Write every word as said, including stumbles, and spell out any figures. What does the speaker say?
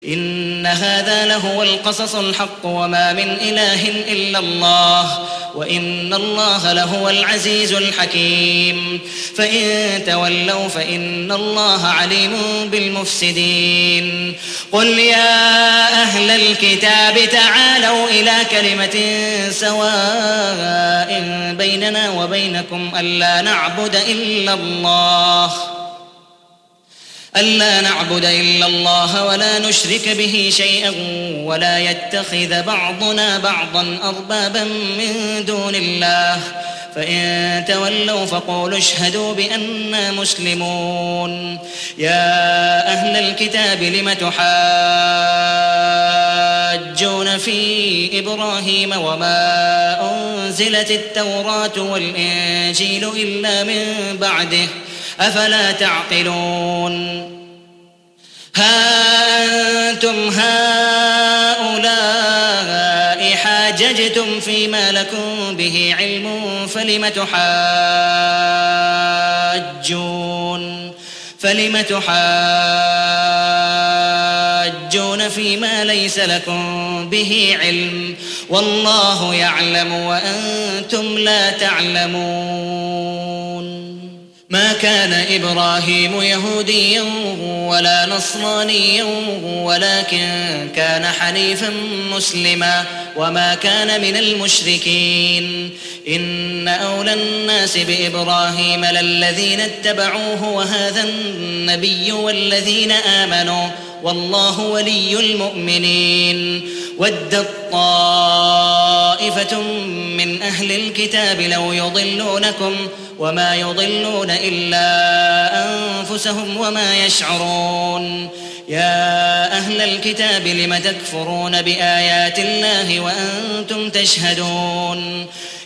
إن هذا لهو القصص الحق وما من إله إلا الله وإن الله لهو العزيز الحكيم فإن تولوا فإن الله عليم بالمفسدين قل يا أهل الكتاب تعالوا إلى كلمة سواء بيننا وبينكم ألا نعبد إلا الله ألا نعبد إلا الله ولا نشرك به شيئا ولا يتخذ بعضنا بعضا أربابا من دون الله فإن تولوا فقولوا اشهدوا بأننا مسلمون يا أهل الكتاب لم تحاجون في إبراهيم وما أنزلت التوراة والإنجيل إلا من بعده أفلا تعقلون ها أنتم هؤلاء حاججتم فيما لكم به علم فلم تحاجون فلم تحاجون فيما ليس لكم به علم والله يعلم وأنتم لا تعلمون ما كان إبراهيم يهوديا ولا نصرانيا ولكن كان حنيفا مسلما وما كان من المشركين إن أولى الناس بإبراهيم للذين اتبعوه وهذا النبي والذين آمنوا والله ولي المؤمنين ودت طائفة من أهل الكتاب لو يضلونكم وما يضلون إلا أنفسهم وما يشعرون يا أهل الكتاب لم تكفرون بآيات الله وأنتم تشهدون